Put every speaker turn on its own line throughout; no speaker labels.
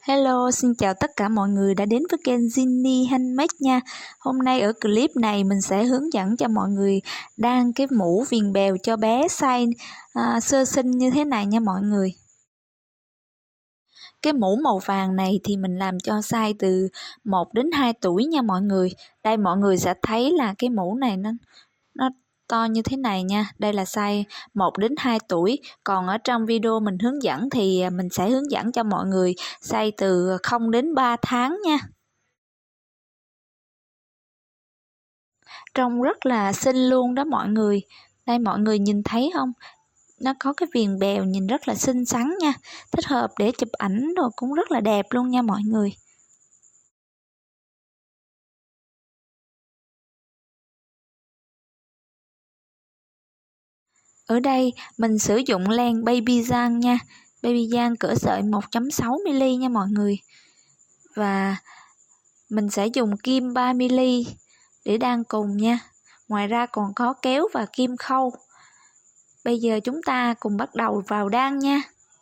Hello, xin chào tất cả mọi người đã đến với kênh Ginny Handmade nha. Hôm nay ở clip này mình sẽ hướng dẫn cho mọi người đan cái mũ viền bèo cho bé size sơ sinh như thế này nha mọi người. Cái mũ màu vàng này thì mình làm cho size từ 1 đến 2 tuổi nha mọi người. Đây mọi người sẽ thấy là cái mũ này nó to như thế này nha. Đây là size 1 đến 2 tuổi. Còn ở trong video mình hướng dẫn thì mình sẽ hướng dẫn cho mọi người size từ 0 đến 3 tháng nha. Trông rất là xinh luôn đó mọi người. Đây mọi người nhìn thấy không? Nó có cái viền bèo nhìn rất là xinh xắn nha. Thích hợp để chụp ảnh rồi cũng rất là đẹp luôn nha mọi người. Ở đây mình sử dụng len Baby Yarn nha. Baby Yarn cỡ sợi 1.6mm nha mọi người. Và mình sẽ dùng kim 3mm để đan cùng nha. Ngoài ra còn có kéo và kim khâu. Bây giờ chúng ta cùng bắt đầu vào đan nha.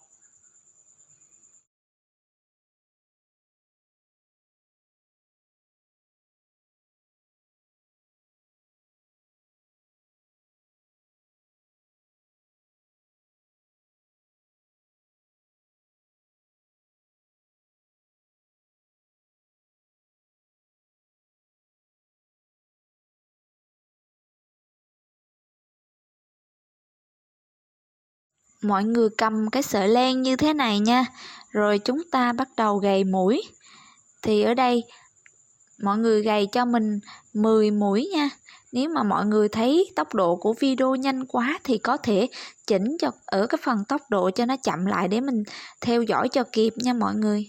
Mọi người cầm cái sợi len như thế này nha. Rồi chúng ta bắt đầu gầy mũi. Thì ở đây mọi người gầy cho mình 10 mũi nha. Nếu mà mọi người thấy tốc độ của video nhanh quá thì có thể chỉnh cho ở cái phần tốc độ cho nó chậm lại để mình theo dõi cho kịp nha mọi người.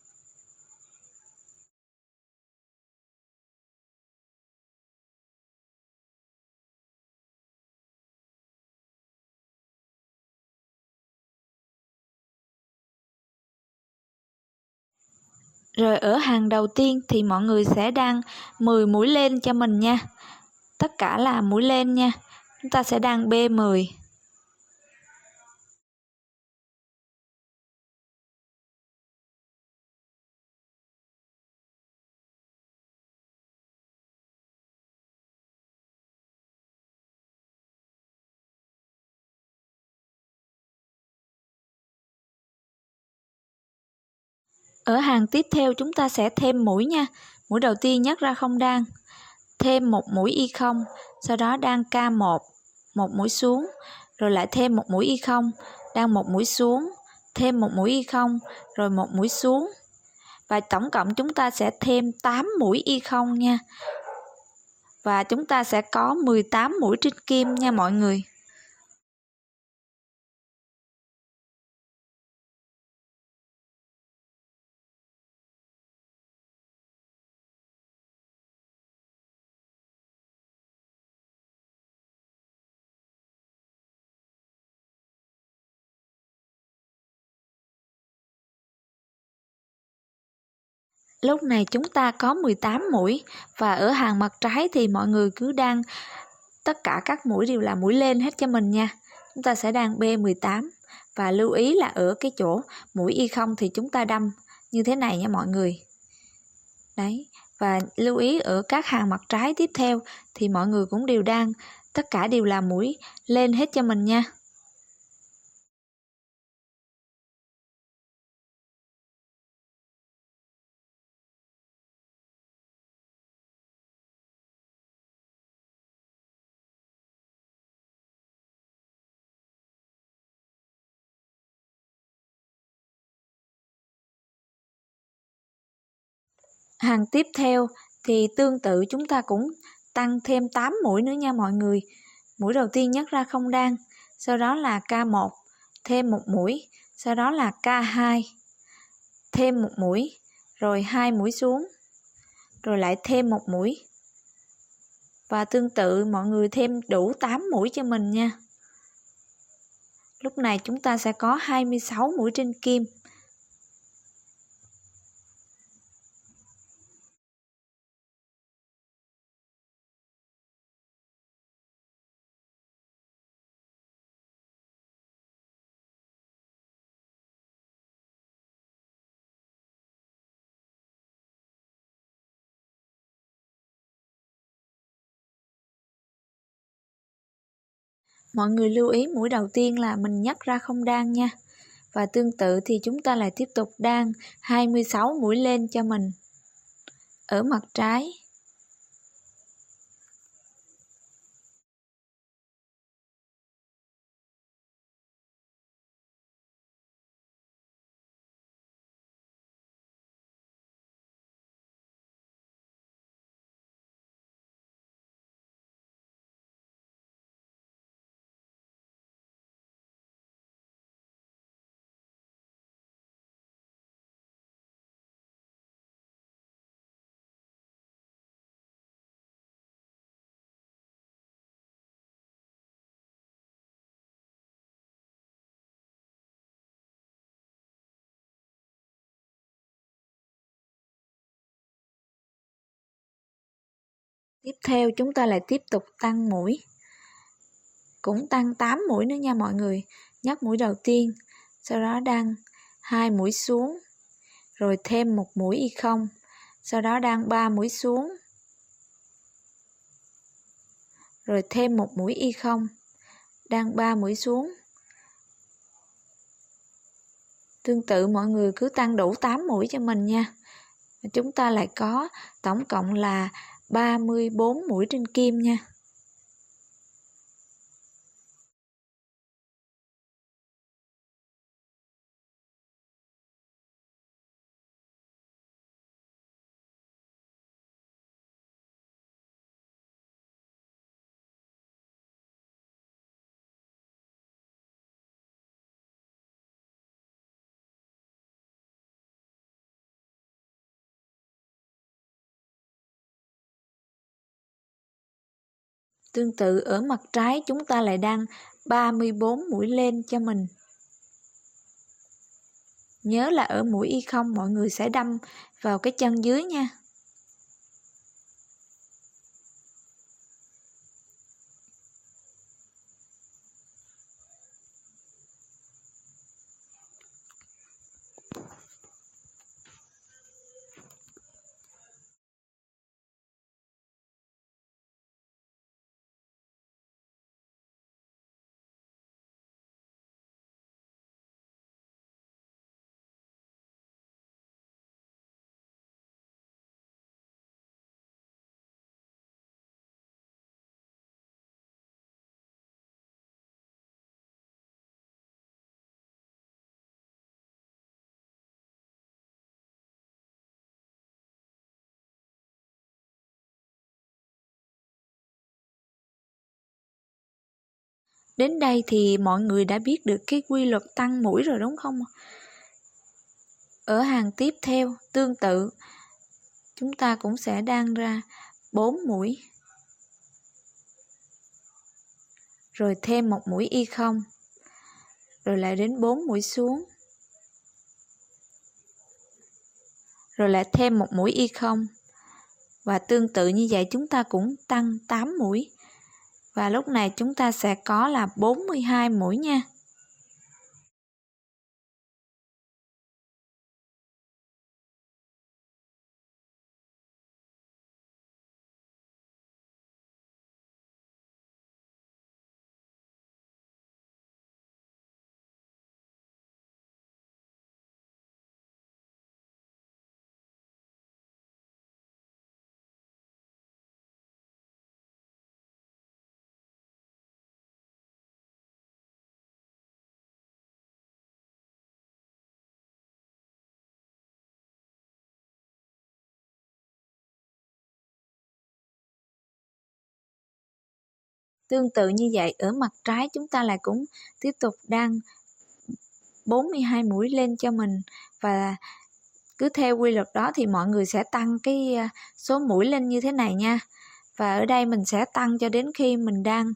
Rồi ở hàng đầu tiên thì mọi người sẽ đan 10 mũi lên cho mình nha. Tất cả là mũi lên nha. Chúng ta sẽ đan B10. Ở hàng tiếp theo chúng ta sẽ thêm mũi nha. Mũi đầu tiên nhấc ra không đan. Thêm một mũi y không, sau đó đan K1, một mũi xuống, rồi lại thêm một mũi y không, đan một mũi xuống, thêm một mũi y không, rồi một mũi xuống. Và tổng cộng chúng ta sẽ thêm 8 mũi y không nha. Và chúng ta sẽ có 18 mũi trên kim nha mọi người. Lúc này chúng ta có 18 mũi và ở hàng mặt trái thì mọi người cứ đan tất cả các mũi đều là mũi lên hết cho mình nha. Chúng ta sẽ đan B18 và lưu ý là ở cái chỗ mũi y không thì chúng ta đâm như thế này nha mọi người. Đấy, và lưu ý ở các hàng mặt trái tiếp theo thì mọi người cũng đều đan tất cả đều là mũi lên hết cho mình nha. Hàng tiếp theo thì tương tự chúng ta cũng tăng thêm 8 mũi nữa nha mọi người. Mũi đầu tiên nhấc ra không đan, sau đó là K1, thêm một mũi, sau đó là K2, thêm một mũi, rồi 2 mũi xuống, rồi lại thêm một mũi. Và tương tự mọi người thêm đủ 8 mũi cho mình nha. Lúc này chúng ta sẽ có 26 mũi trên kim. Mọi người lưu ý mũi đầu tiên là mình nhắc ra không đan nha. Và tương tự thì chúng ta lại tiếp tục đan 26 mũi lên cho mình ở mặt trái. Tiếp theo chúng ta lại tiếp tục tăng mũi. Cũng tăng 8 mũi nữa nha mọi người. Nhắc mũi đầu tiên, sau đó đan 2 mũi xuống, rồi thêm 1 mũi y không, sau đó đan 3 mũi xuống, rồi thêm 1 mũi y không, đan 3 mũi xuống. Tương tự mọi người cứ tăng đủ 8 mũi cho mình nha. Chúng ta lại có tổng cộng là 34 mũi trên kim nha. Tương tự ở mặt trái chúng ta lại đan 34 mũi lên cho mình. Nhớ là ở mũi y không mọi người sẽ đâm vào cái chân dưới nha. Đến đây thì mọi người đã biết được cái quy luật tăng mũi rồi đúng không? Ở hàng tiếp theo tương tự chúng ta cũng sẽ đan ra 4 mũi, rồi thêm 1 mũi y không, rồi lại đến 4 mũi xuống, rồi lại thêm 1 mũi y không. Và tương tự như vậy chúng ta cũng tăng 8 mũi. Và lúc này chúng ta sẽ có là 42 mũi nha. Tương tự như vậy ở mặt trái chúng ta lại cũng tiếp tục đan 42 mũi lên cho mình. Và cứ theo quy luật đó thì mọi người sẽ tăng cái số mũi lên như thế này nha. Và ở đây mình sẽ tăng cho đến khi mình đan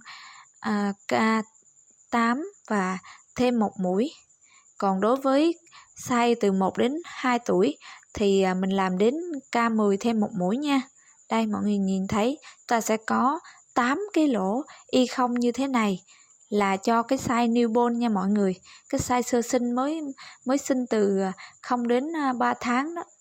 K8 và thêm 1 mũi. Còn đối với size từ 1 đến 2 tuổi thì mình làm đến K10 thêm 1 mũi nha. Đây mọi người nhìn thấy ta sẽ có 8 cái lỗ y không như thế này là cho cái size newborn nha mọi người. Cái size sơ sinh mới sinh từ 0 đến 3 tháng đó.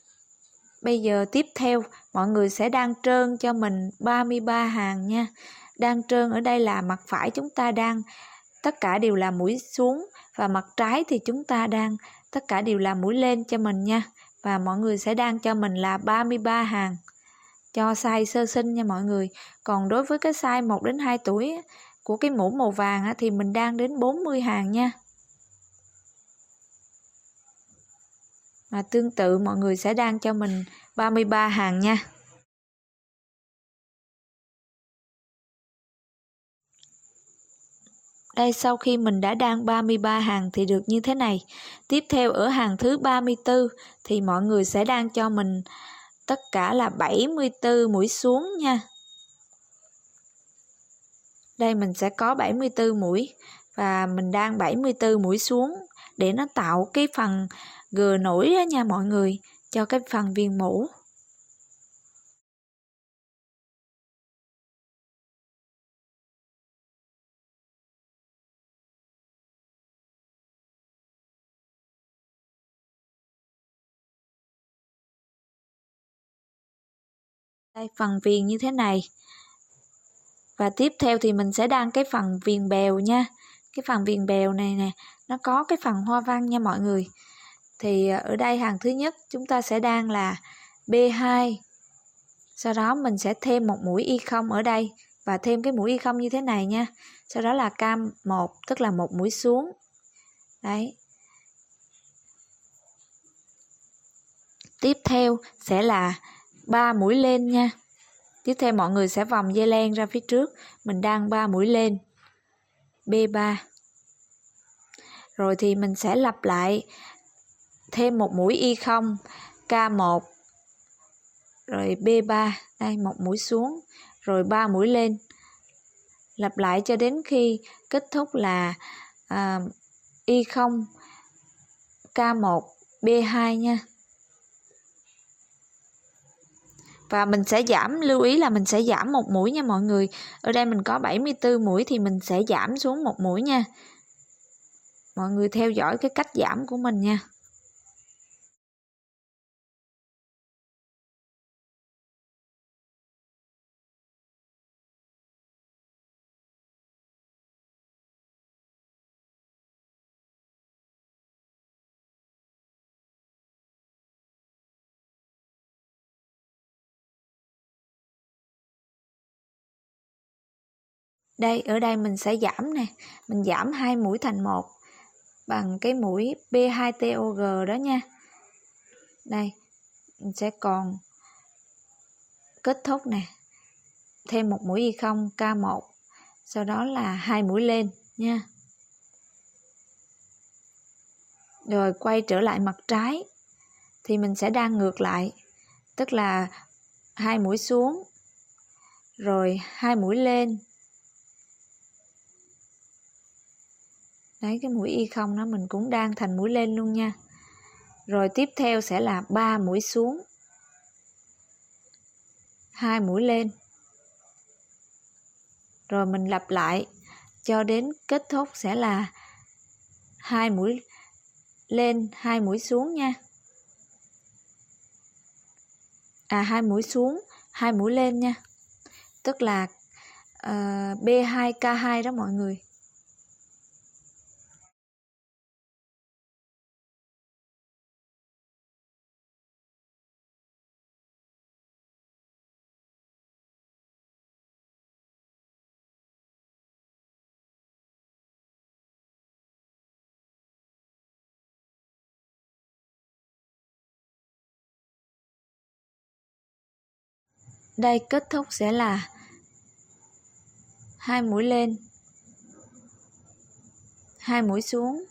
Bây giờ tiếp theo mọi người sẽ đan trơn cho mình 33 hàng nha. đan trơn ở đây là mặt phải chúng ta đan tất cả đều là mũi xuống, và mặt trái thì chúng ta đan tất cả đều là mũi lên cho mình nha. Và mọi người sẽ đan cho mình là 33 hàng cho size sơ sinh nha mọi người. Còn đối với cái size 1 đến 2 tuổi của cái mũ màu vàng thì mình đan đến 40 hàng nha. Và tương tự mọi người sẽ đan cho mình 33 hàng nha. Đây, sau khi mình đã đan 33 hàng thì được như thế này. Tiếp theo ở hàng thứ 34 thì mọi người sẽ đan cho mình tất cả là 74 mũi xuống nha. Đây mình sẽ có 74 mũi và mình đan 74 mũi xuống để nó tạo cái phần gờ nổi đó nha mọi người, cho cái phần viền mũ. Đây, phần viền như thế này. Và tiếp theo thì mình sẽ đan cái phần viền bèo nha. Cái phần viền bèo này nè, nó có cái phần hoa văn nha mọi người. Thì ở đây hàng thứ nhất chúng ta sẽ đan là B2. Sau đó mình sẽ thêm một mũi y không ở đây và thêm cái mũi y không như thế này nha. Sau đó là K1, tức là một mũi xuống. Đấy. Tiếp theo sẽ là 3 mũi lên nha. Tiếp theo mọi người sẽ vòng dây len ra phía trước, mình đan 3 mũi lên. B3. Rồi thì mình sẽ lặp lại thêm một mũi y không, K1. Rồi B3, đây một mũi xuống, rồi 3 mũi lên. Lặp lại cho đến khi kết thúc là y không, K1, B2 nha. Và mình sẽ giảm, lưu ý là mình sẽ giảm một mũi nha mọi người. Ở đây mình có 74 mũi thì mình sẽ giảm xuống một mũi nha. Mọi người theo dõi cái cách giảm của mình nha. Đây, ở đây mình sẽ giảm nè, mình giảm 2 mũi thành 1 bằng cái mũi B2TOG đó nha. Đây, mình sẽ còn kết thúc nè, thêm một mũi y không, K1, sau đó là 2 mũi lên nha. Rồi quay trở lại mặt trái thì mình sẽ đan ngược lại, tức là 2 mũi xuống, rồi 2 mũi lên. Đấy, cái mũi y không đó mình cũng đan thành mũi lên luôn nha. Rồi tiếp theo sẽ là 3 mũi xuống, 2 mũi lên. Rồi mình lặp lại cho đến kết thúc sẽ là 2 mũi lên, 2 mũi xuống nha. 2 mũi xuống, 2 mũi lên nha. Tức là B2K2 đó mọi người. Đây, kết thúc sẽ là 2 mũi lên, 2 mũi xuống.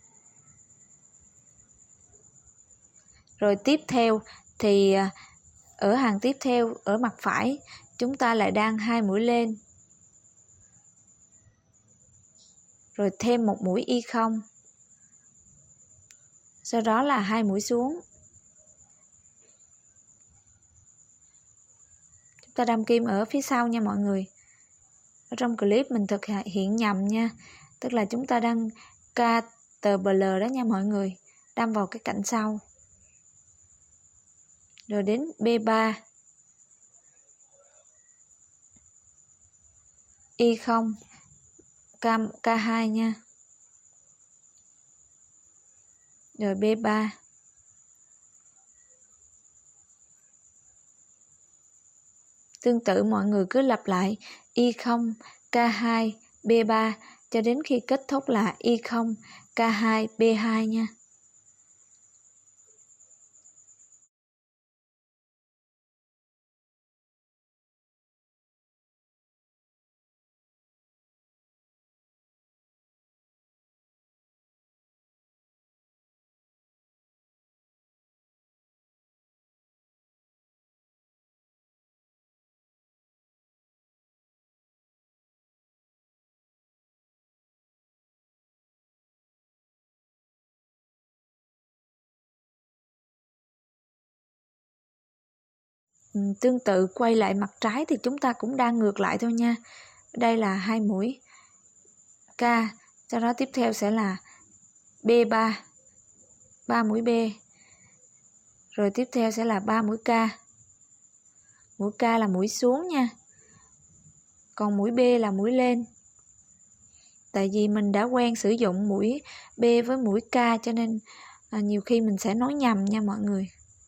Rồi tiếp theo thì ở hàng tiếp theo ở mặt phải chúng ta lại đan 2 mũi lên. Rồi thêm một mũi y không. Sau đó là 2 mũi xuống. Chúng ta đâm kim ở phía sau nha mọi người. Ở trong clip mình thực hiện nhầm nha. Tức là chúng ta đâm KTBL đó nha mọi người. Đâm vào cái cạnh sau. Rồi đến B3. Y0, K2 nha. Rồi B3. Tương tự mọi người cứ lặp lại Y0, K2, B3 cho đến khi kết thúc là Y0, K2, B2 nha. Tương tự quay lại mặt trái thì chúng ta cũng đang ngược lại thôi nha. Đây là 2 mũi K, sau đó tiếp theo sẽ là B3, 3 mũi B. Rồi tiếp theo sẽ là 3 mũi K. Mũi K là mũi xuống nha. Còn mũi B là mũi lên. Tại vì mình đã quen sử dụng mũi B với mũi K cho nên nhiều khi mình sẽ nói nhầm nha mọi người.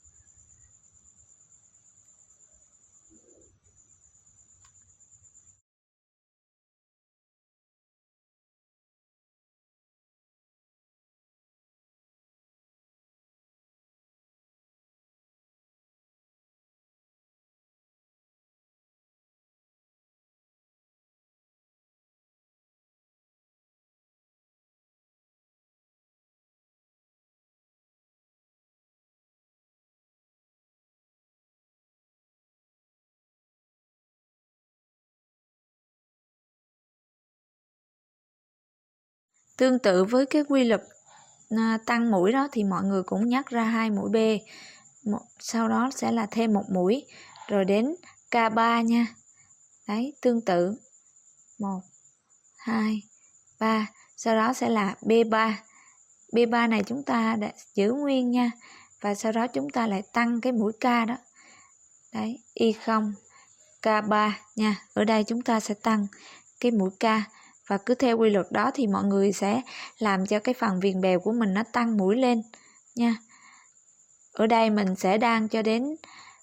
Tương tự với cái quy luật tăng mũi đó thì mọi người cũng nhắc ra 2 mũi B. Sau đó sẽ là thêm 1 mũi rồi đến K3 nha. Đấy, tương tự 1, 2, 3. Sau đó sẽ là B3. B3 này chúng ta đã giữ nguyên nha. Và sau đó chúng ta lại tăng cái mũi K đó. Đấy, Y0, K3 nha. Ở đây chúng ta sẽ tăng cái mũi K. Và cứ theo quy luật đó thì mọi người sẽ làm cho cái phần viền bèo của mình nó tăng mũi lên nha. Ở đây mình sẽ đan cho đến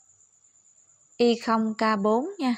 Y0, K4 nha.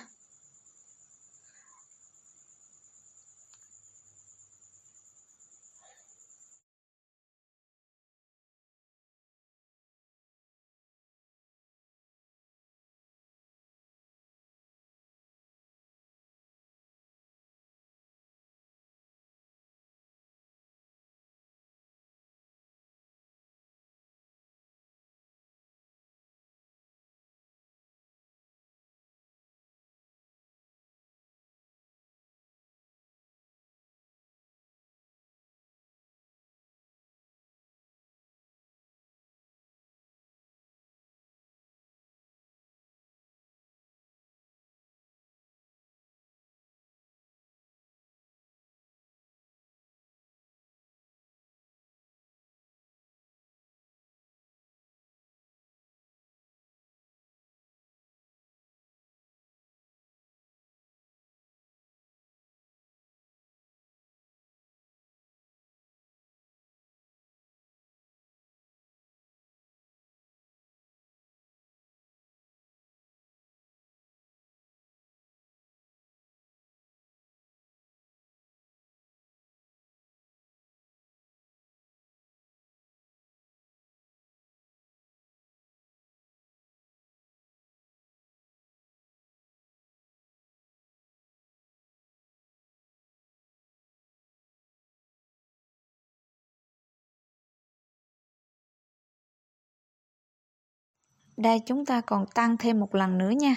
Đây chúng ta còn tăng thêm một lần nữa nha.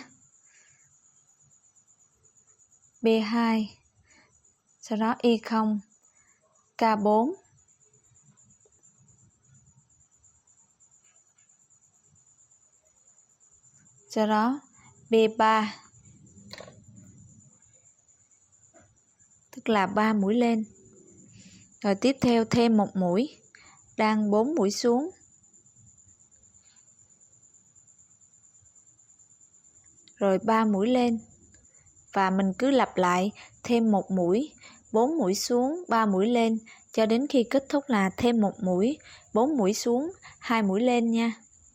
B2. Sau đó Y0, K4. Sau đó B3. Tức là 3 mũi lên. Rồi tiếp theo thêm 1 mũi, đan 4 mũi xuống. Rồi 3 mũi lên và mình cứ lặp lại thêm 1 mũi, 4 mũi xuống, 3 mũi lên cho đến khi kết thúc là thêm 1 mũi, 4 mũi xuống, 2 mũi lên nha.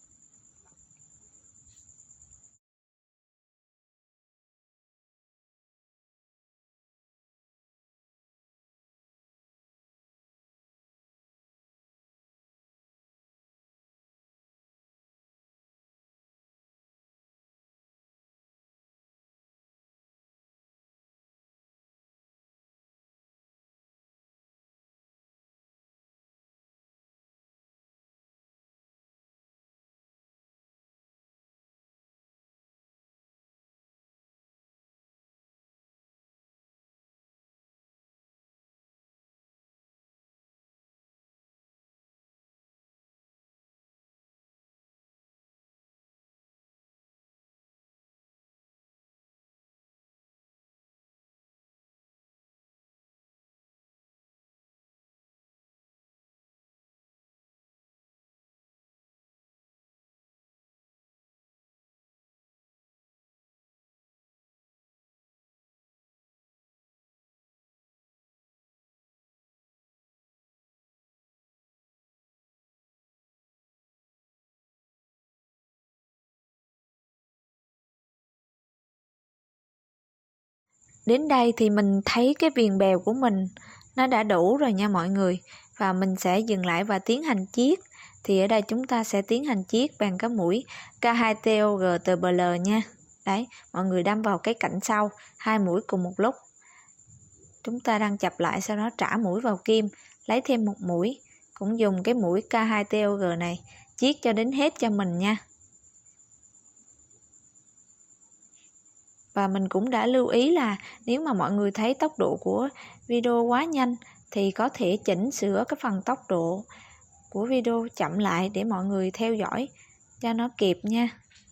Đến đây thì mình thấy cái viền bèo của mình nó đã đủ rồi nha mọi người. Và mình sẽ dừng lại và tiến hành chiết. Thì ở đây chúng ta sẽ tiến hành chiết bằng cái mũi K2TOG-TBL nha. Đấy, mọi người đâm vào cái cạnh sau, 2 mũi cùng một lúc. Chúng ta đang chập lại, sau đó trả mũi vào kim, lấy thêm 1 mũi. Cũng dùng cái mũi K2TOG này, chiết cho đến hết cho mình nha. Và mình cũng đã lưu ý là nếu mà mọi người thấy tốc độ của video quá nhanh thì có thể chỉnh sửa cái phần tốc độ của video chậm lại để mọi người theo dõi cho nó kịp nha.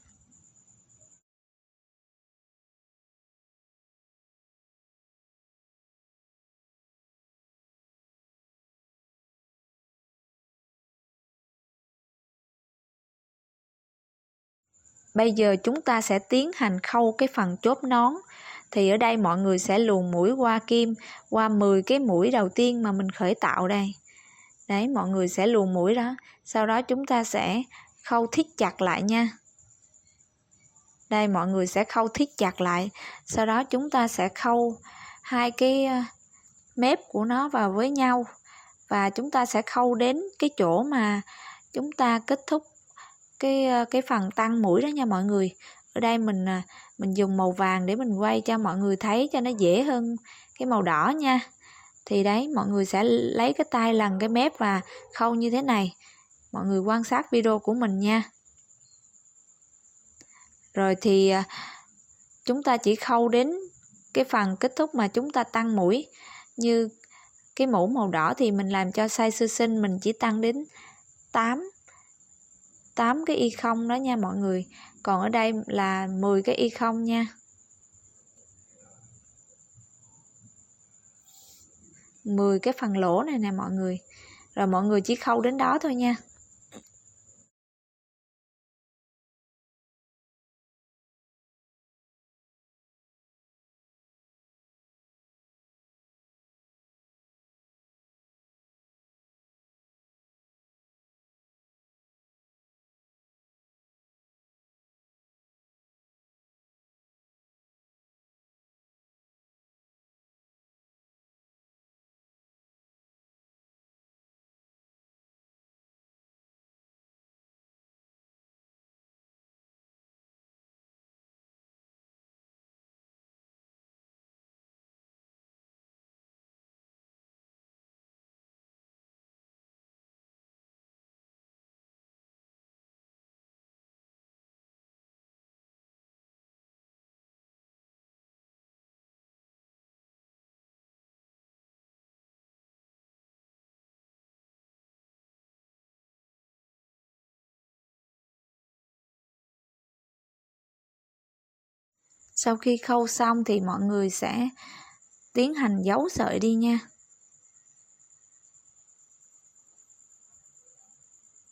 Bây giờ chúng ta sẽ tiến hành khâu cái phần chốt nón. Thì ở đây mọi người sẽ luồn mũi qua kim qua 10 cái mũi đầu tiên mà mình khởi tạo đây. Đấy, mọi người sẽ luồn mũi đó. Sau đó chúng ta sẽ khâu thít chặt lại nha. Đây, mọi người sẽ khâu thít chặt lại. Sau đó chúng ta sẽ khâu 2 cái mép của nó vào với nhau. Và chúng ta sẽ khâu đến cái chỗ mà chúng ta kết thúc cái phần tăng mũi đó nha mọi người. Ở đây mình dùng màu vàng để mình quay cho mọi người thấy cho nó dễ hơn cái màu đỏ nha. Thì đấy, mọi người sẽ lấy cái tay lần cái mép và khâu như thế này. Mọi người quan sát video của mình nha. Rồi thì chúng ta chỉ khâu đến cái phần kết thúc mà chúng ta tăng mũi. Như cái mũ màu đỏ thì mình làm cho size sơ sinh, mình chỉ tăng đến 8 cái y không đó nha mọi người. Còn ở đây là 10 cái y không nha. 10 cái phần lỗ này nè mọi người. Rồi mọi người chỉ khâu đến đó thôi nha. Sau khi khâu xong thì mọi người sẽ tiến hành giấu sợi đi nha.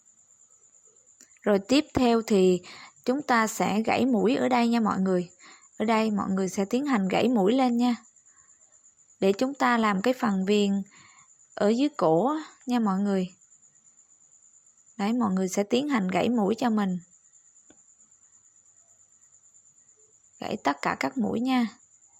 Rồi tiếp theo thì chúng ta sẽ gãy mũi ở đây nha mọi người. Ở đây mọi người sẽ tiến hành gãy mũi lên nha, để chúng ta làm cái phần viền ở dưới cổ nha mọi người. Đấy, mọi người sẽ tiến hành gãy mũi cho mình. Gãy tất cả các mũi nha.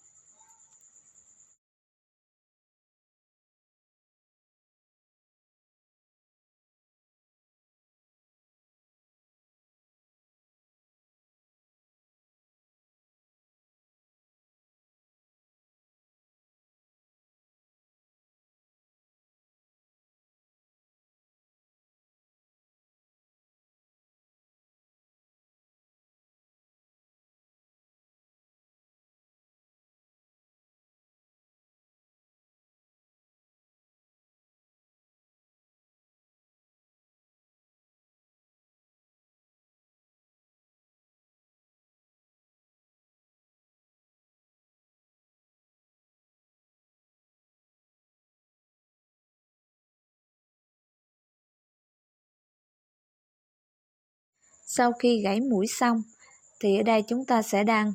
Sau khi gãy mũi xong thì ở đây chúng ta sẽ đan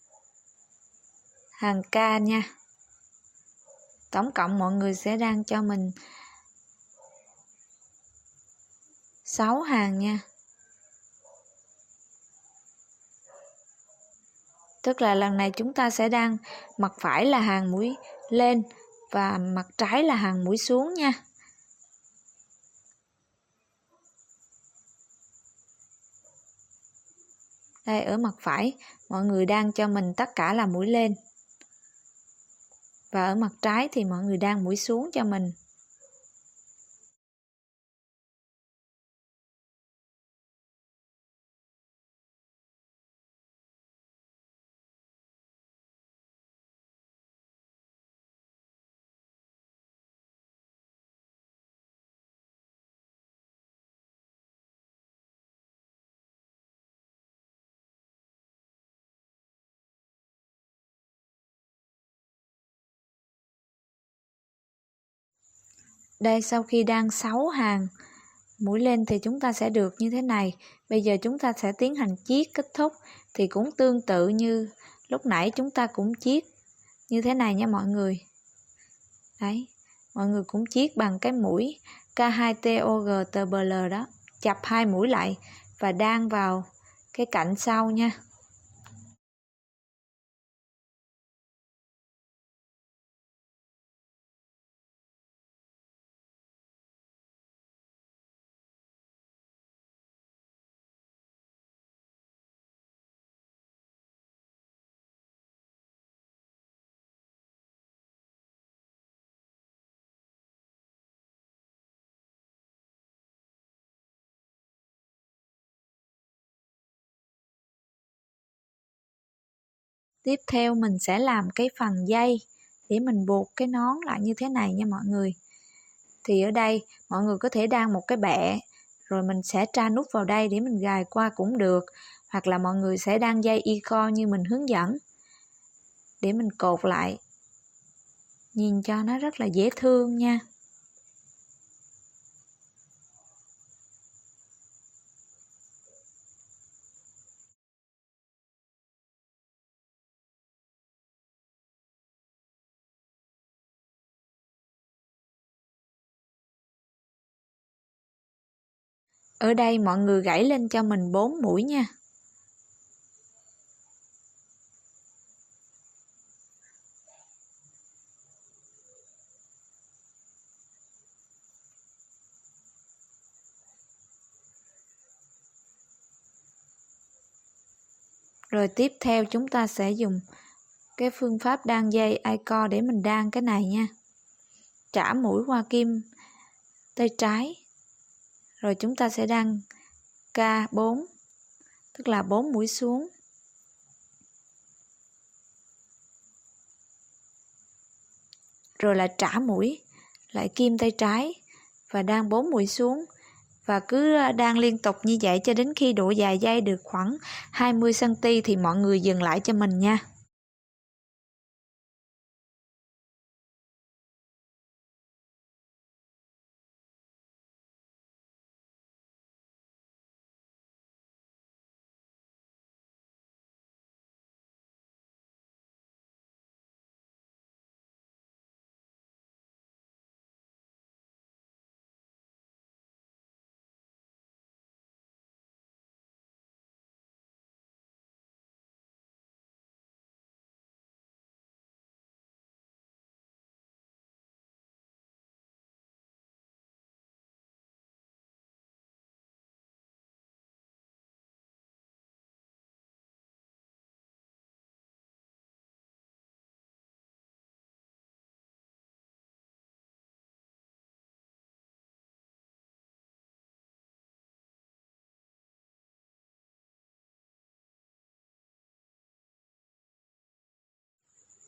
hàng ca nha. Tổng cộng mọi người sẽ đan cho mình 6 hàng nha. Tức là lần này chúng ta sẽ đan mặt phải là hàng mũi lên và mặt trái là hàng mũi xuống nha. Đây, ở mặt phải mọi người đan cho mình tất cả là mũi lên. Và ở mặt trái thì mọi người đan mũi xuống cho mình. Đây, sau khi đan 6 hàng mũi lên thì chúng ta sẽ được như thế này. Bây giờ chúng ta sẽ tiến hành chiết kết thúc, thì cũng tương tự như lúc nãy chúng ta cũng chiết như thế này nha mọi người. Đấy, mọi người cũng chiết bằng cái mũi K2TOGTBL đó, chập 2 mũi lại và đan vào cái cạnh sau nha. Tiếp theo mình sẽ làm cái phần dây để mình buộc cái nón lại như thế này nha mọi người. Thì ở đây mọi người có thể đan một cái bẹ rồi mình sẽ tra nút vào đây để mình gài qua cũng được, hoặc là mọi người sẽ đan dây y-co như mình hướng dẫn để mình cột lại, nhìn cho nó rất là dễ thương nha. Ở đây mọi người gãy lên cho mình 4 mũi nha. Rồi tiếp theo chúng ta sẽ dùng cái phương pháp đan dây i-co để mình đan cái này nha. Trả mũi qua kim tay trái. Rồi chúng ta sẽ đan K4, tức là 4 mũi xuống. Rồi là trả mũi lại kim tay trái và đan 4 mũi xuống. Và cứ đan liên tục như vậy cho đến khi độ dài dây được khoảng 20 cm thì mọi người dừng lại cho mình nha.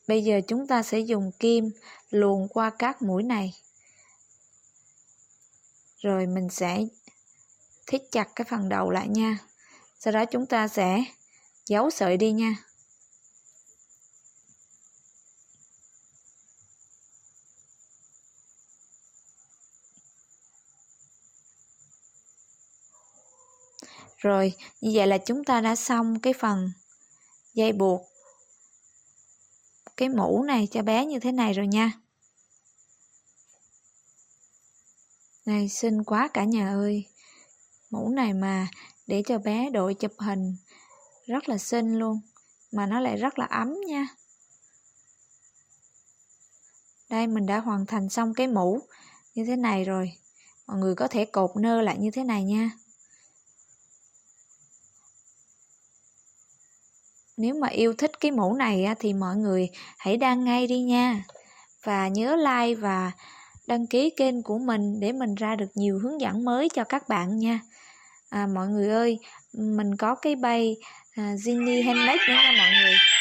Bây giờ chúng ta sẽ dùng kim luồn qua các mũi này. Rồi mình sẽ thít chặt cái phần đầu lại nha. Sau đó chúng ta sẽ giấu sợi đi nha. Rồi, như vậy là chúng ta đã xong cái phần dây buộc cái mũ này cho bé như thế này rồi nha. Này, xinh quá cả nhà ơi. Mũ này mà để cho bé đội chụp hình rất là xinh luôn. Mà nó lại rất là ấm nha. Đây, mình đã hoàn thành xong cái mũ như thế này rồi. Mọi người có thể cột nơ lại như thế này nha. Nếu mà yêu thích cái mũ này thì mọi người hãy đăng ngay đi nha. Và nhớ like và đăng ký kênh của mình để mình ra được nhiều hướng dẫn mới cho các bạn nha. Mọi người ơi, mình có cái bay Ginny Handmade nữa nha mọi người.